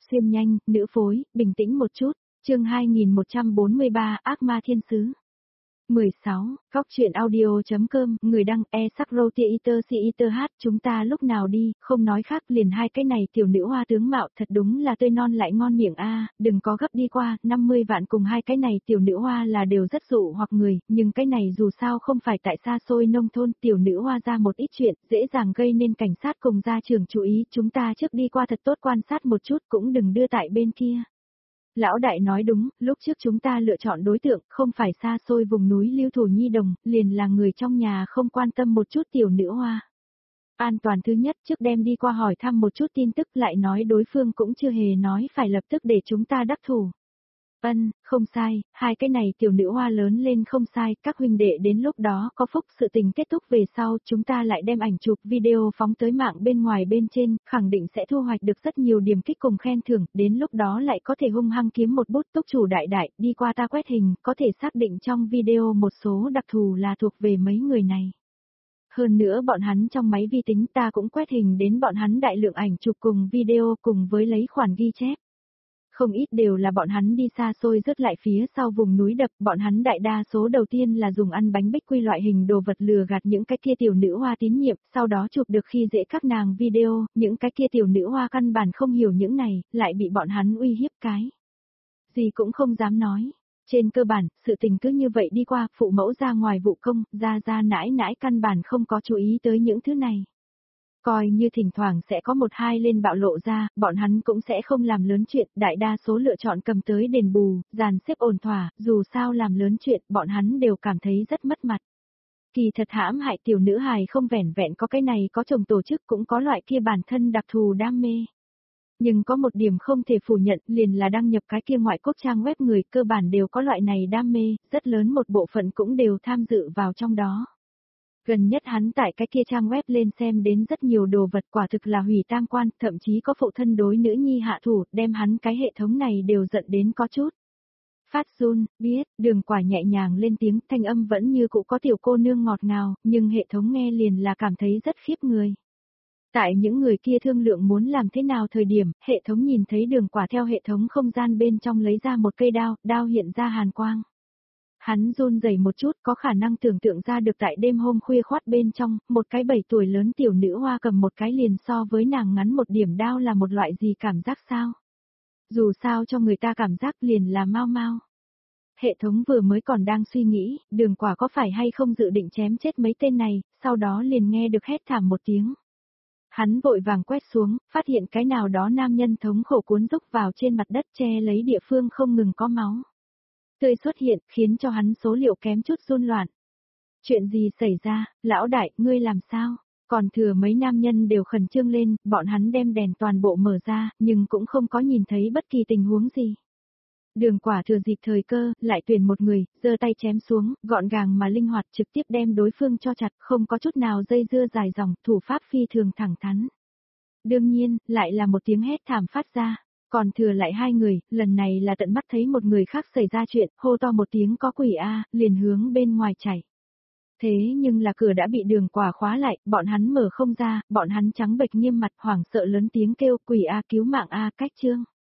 Xuyên nhanh, nữ phối, bình tĩnh một chút. Chương 2143, ác ma thiên sứ. 16, Góc truyện audio.com, người đăng e-sắc-rô-tia-iter-si-iter-hát, chúng ta lúc nào đi, không nói khác liền hai cái này tiểu nữ hoa tướng mạo thật đúng là tươi non lại ngon miệng a, đừng có gấp đi qua, 50 vạn cùng hai cái này tiểu nữ hoa là đều rất dụ hoặc người, nhưng cái này dù sao không phải tại xa xôi nông thôn, tiểu nữ hoa ra một ít chuyện, dễ dàng gây nên cảnh sát cùng gia trưởng chú ý, chúng ta trước đi qua thật tốt quan sát một chút cũng đừng đưa tại bên kia. Lão đại nói đúng, lúc trước chúng ta lựa chọn đối tượng, không phải xa xôi vùng núi Lưu Thủ Nhi Đồng, liền là người trong nhà không quan tâm một chút tiểu nữ hoa. An toàn thứ nhất trước đem đi qua hỏi thăm một chút tin tức lại nói đối phương cũng chưa hề nói phải lập tức để chúng ta đắc thủ. Không sai, hai cái này tiểu nữ hoa lớn lên không sai, các huynh đệ đến lúc đó có phúc sự tình kết thúc về sau, chúng ta lại đem ảnh chụp video phóng tới mạng bên ngoài bên trên, khẳng định sẽ thu hoạch được rất nhiều điểm kích cùng khen thưởng, đến lúc đó lại có thể hung hăng kiếm một bút túc chủ đại đại, đi qua ta quét hình, có thể xác định trong video một số đặc thù là thuộc về mấy người này. Hơn nữa bọn hắn trong máy vi tính ta cũng quét hình đến bọn hắn đại lượng ảnh chụp cùng video cùng với lấy khoản ghi chép. Không ít đều là bọn hắn đi xa xôi rớt lại phía sau vùng núi đập, bọn hắn đại đa số đầu tiên là dùng ăn bánh bích quy loại hình đồ vật lừa gạt những cái kia tiểu nữ hoa tín nhiệm, sau đó chụp được khi dễ các nàng video, những cái kia tiểu nữ hoa căn bản không hiểu những này, lại bị bọn hắn uy hiếp cái. Gì cũng không dám nói. Trên cơ bản, sự tình cứ như vậy đi qua, phụ mẫu ra ngoài vụ công, ra nãi nãi căn bản không có chú ý tới những thứ này. Coi như thỉnh thoảng sẽ có một hai lên bạo lộ ra, bọn hắn cũng sẽ không làm lớn chuyện, đại đa số lựa chọn cầm tới đền bù, dàn xếp ổn thỏa, dù sao làm lớn chuyện, bọn hắn đều cảm thấy rất mất mặt. Kỳ thật hãm hại tiểu nữ hài không vẻn vẹn có cái này có chồng tổ chức cũng có loại kia bản thân đặc thù đam mê. Nhưng có một điểm không thể phủ nhận liền là đăng nhập cái kia ngoại quốc trang web người cơ bản đều có loại này đam mê, rất lớn một bộ phận cũng đều tham dự vào trong đó. Gần nhất hắn tại cái kia trang web lên xem đến rất nhiều đồ vật quả thực là hủy tang quan, thậm chí có phụ thân đối nữ nhi hạ thủ, đem hắn cái hệ thống này đều giận đến có chút. Phát run, biết, Đường Quả nhẹ nhàng lên tiếng, thanh âm vẫn như cũ có tiểu cô nương ngọt ngào, nhưng hệ thống nghe liền là cảm thấy rất khiếp người. Tại những người kia thương lượng muốn làm thế nào thời điểm, hệ thống nhìn thấy Đường Quả theo hệ thống không gian bên trong lấy ra một cây đao, đao hiện ra hàn quang. Hắn run rẩy một chút có khả năng tưởng tượng ra được tại đêm hôm khuya khoát bên trong, một cái 7 tuổi lớn tiểu nữ hoa cầm một cái liền so với nàng ngắn một điểm đao là một loại gì cảm giác sao? Dù sao cho người ta cảm giác liền là mau mau. Hệ thống vừa mới còn đang suy nghĩ, Đường Quả có phải hay không dự định chém chết mấy tên này, sau đó liền nghe được hét thảm một tiếng. Hắn vội vàng quét xuống, phát hiện cái nào đó nam nhân thống khổ cuốn rúc vào trên mặt đất che lấy địa phương không ngừng có máu. Tươi xuất hiện, khiến cho hắn số liệu kém chút run loạn. Chuyện gì xảy ra, lão đại, ngươi làm sao? Còn thừa mấy nam nhân đều khẩn trương lên, bọn hắn đem đèn toàn bộ mở ra, nhưng cũng không có nhìn thấy bất kỳ tình huống gì. Đường Quả thừa dịp thời cơ, lại tuyển một người, giơ tay chém xuống, gọn gàng mà linh hoạt trực tiếp đem đối phương cho chặt, không có chút nào dây dưa dài dòng, thủ pháp phi thường thẳng thắn. Đương nhiên, lại là một tiếng hét thảm phát ra. Còn thừa lại hai người, lần này là tận mắt thấy một người khác xảy ra chuyện, hô to một tiếng có quỷ a, liền hướng bên ngoài chảy. Thế nhưng là cửa đã bị Đường Quả khóa lại, bọn hắn mở không ra, bọn hắn trắng bệch nghiêm mặt hoảng sợ lớn tiếng kêu quỷ a cứu mạng a cách chương.